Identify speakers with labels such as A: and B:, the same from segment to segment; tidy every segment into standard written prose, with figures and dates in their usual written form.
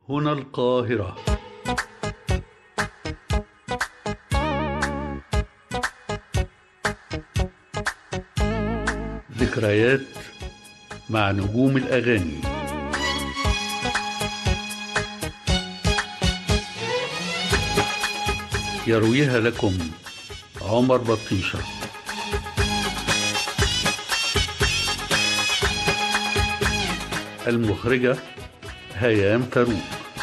A: هنا القاهرة. ذكريات مع نجوم الأغاني. يرويها لكم عمر بطيشة. المخرجة هيام فاروق.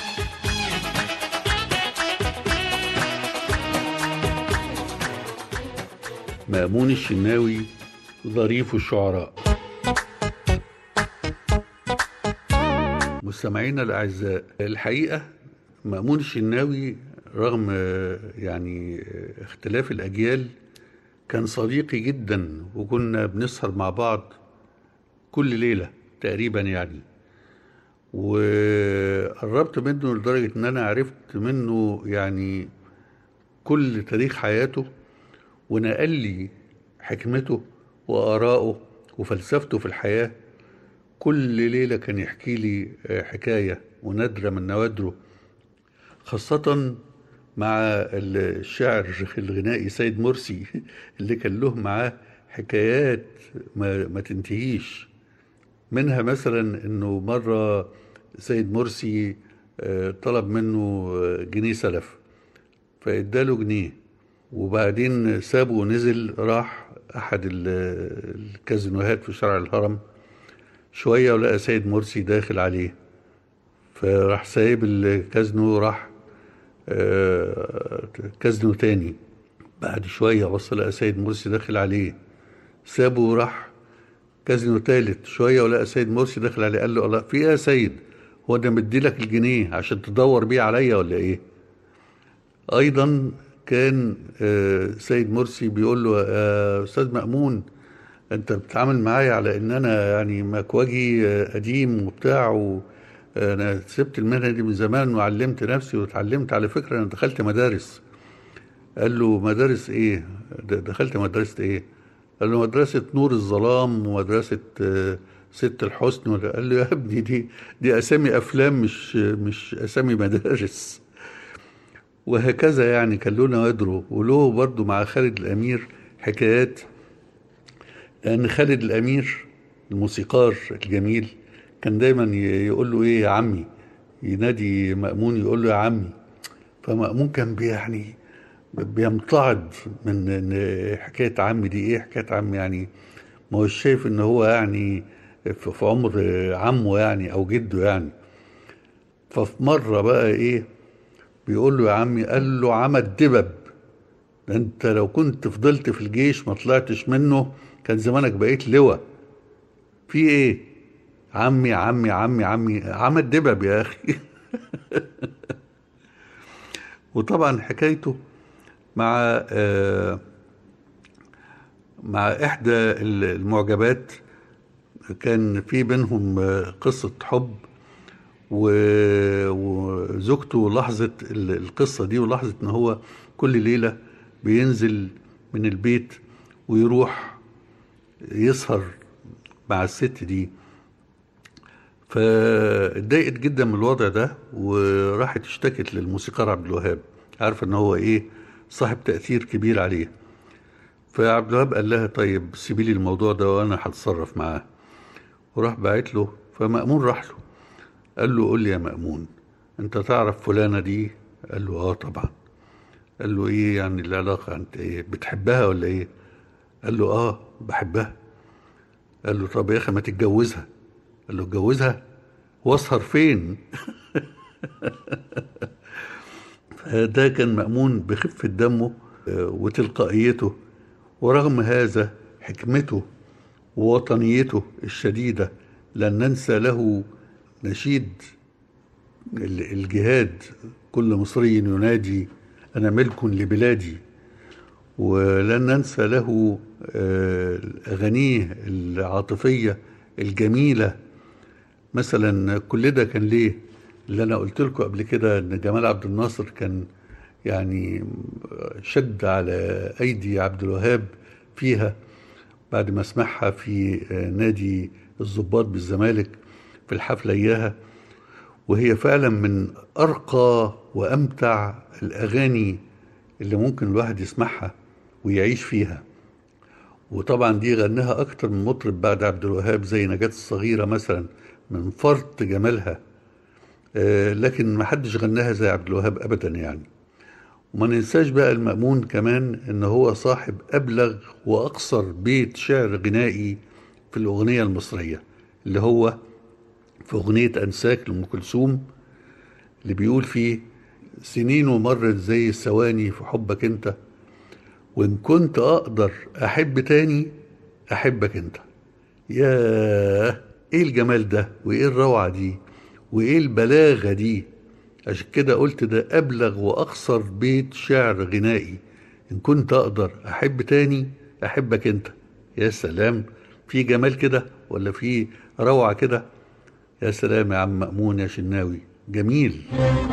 A: مأمون الشناوي ظريف الشعراء. مستمعينا الأعزاء، الحقيقة مأمون الشناوي رغم اختلاف الأجيال كان صديقي جدا، وكنا بنسهر مع بعض كل ليلة تقريبا وقربت منه لدرجة ان انا عرفت منه كل تاريخ حياته، ونقل لي حكمته وآراءه وفلسفته في الحياة. كل ليلة كان يحكي لي حكاية ونادرة من نوادره، خاصة مع الشاعر الغنائي سيد مرسي اللي كان له معاه حكايات ما تنتهيش. منها مثلا انه مرة سيد مرسي طلب منه جنيه سلف، فاداله جنيه، وبعدين سابه ونزل راح احد الكازينوهات في شارع الهرم شوية، ولقى سيد مرسي داخل عليه، فراح سايب الكازينو راح كازينو تاني. بعد شوية بص لقى سيد مرسي داخل عليه، سابه وراح كازينو تالت شوية ولقى سيد مرسي داخل عليه. قال له: الله، في ايه يا سيد؟ هو انا مديلك الجنيه عشان تدور بيه عليا ولا ايه؟ ايضا كان سيد مرسي بيقول له: يا استاذ مأمون، انت بتتعامل معايا على ان انا مكواجي قديم وبتاع، انا سبت المهنة دي من زمان وعلمت نفسي واتعلمت، على فكرة انا دخلت مدارس. قال له: مدارس ايه؟ دخلت مدرسة ايه؟ قال له: مدرسة نور الظلام ومدرسة ست الحسن. قال له: يا ابني، دي أسامي أفلام، مش أسامي مدارس. وهكذا كان له نوادره، وله برضه مع خالد الأمير حكايات. لأن خالد الأمير الموسيقار الجميل كان دايما يقول له: إيه يا عمي؟ ينادي مأمون يقول له: يا عمي. فمأمون كان بيمتعض من إن حكاية عمي دي ايه، حكاية عمي ما هو شايف ان هو في عمر عمه او جده ففي مرة بقى ايه بيقول له: يا عمي. قال له: عم الدبب، ده انت لو كنت فضلت في الجيش ما طلعتش منه كان زمانك بقيت لواء. في ايه؟ عمي عمي عمي عمي عم الدبب يا اخي. وطبعا حكايته مع مع احدى المعجبات كان في بينهم قصة حب، وزوجته لاحظت القصة دي، ولاحظت ان هو كل ليلة بينزل من البيت ويروح يسهر مع الست دي. فاتضايقت جدا من الوضع ده، وراحت اشتكت للموسيقار عبد الوهاب، عارفه ان هو صاحب تأثير كبير عليه. فعبد الوهاب قال لها: طيب سيبي لي الموضوع ده وانا هتصرف معاه. وراح باعت له، فمأمون راح له قال له: قول لي يا مأمون، انت تعرف فلانة دي؟ قال له: اه طبعا. قال له: ايه العلاقة؟ انت ايه، بتحبها ولا ايه؟ قال له: اه بحبها. قال له: طب يا اخي ما تتجوزها. قال له: اتجوزها واسهر فين؟ فده كان مأمون بخفة دمه وتلقائيته، ورغم هذا حكمته ووطنيته الشديدة. لن ننسى له نشيد الجهاد: كل مصري ينادي أنا ملك لبلادي. ولن ننسى له أغانيه العاطفية الجميلة. مثلا كل ده كان ليه، اللي أنا قلت لكم قبل كده أن جمال عبد الناصر كان شد على أيدي عبد الوهاب فيها بعد ما سمعها في نادي الضباط بالزمالك في الحفلة إياها. وهي فعلا من أرقى وأمتع الأغاني اللي ممكن الواحد يسمعها ويعيش فيها. وطبعا دي غناها أكتر من مطرب بعد عبد الوهاب زي نجاة الصغيرة مثلا، من فرط جمالها. لكن ما حدش غناها زي عبد الوهاب أبدا يعني. وما ننساش بقى المأمون كمان إن هو صاحب أبلغ وأقصر بيت شعر غنائي في الأغنية المصرية، اللي هو في أغنية أنساك لأم كلثوم، اللي بيقول فيه: سنين ومرت زي الثواني في حبك انت، وإن كنت أقدر أحب تاني أحبك انت. ياه، إيه الجمال ده، وإيه الروعة دي، وإيه البلاغة دي. عشان كده قلت ده أبلغ وأقصر بيت شعر غنائي. إن كنت أقدر أحب تاني أحبك أنت. يا سلام، في جمال كده ولا في روعة كده؟ يا سلام يا عم مأمون يا شناوي، جميل.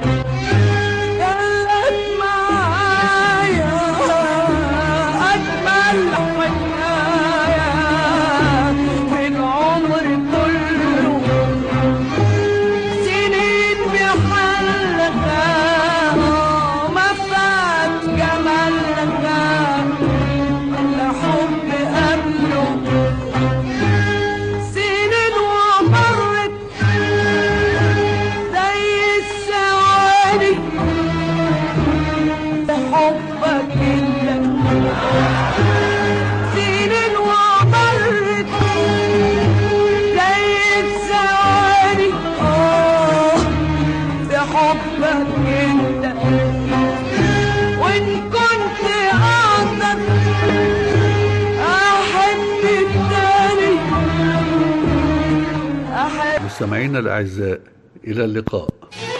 A: مستمعينا الأعزاء، إلى اللقاء.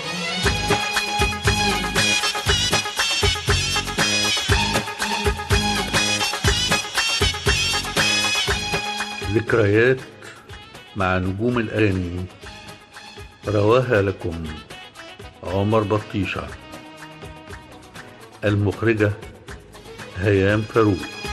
A: ذكريات مع نجوم الأغاني، رواها لكم عمر بطيشة. المخرجة هيام فاروق.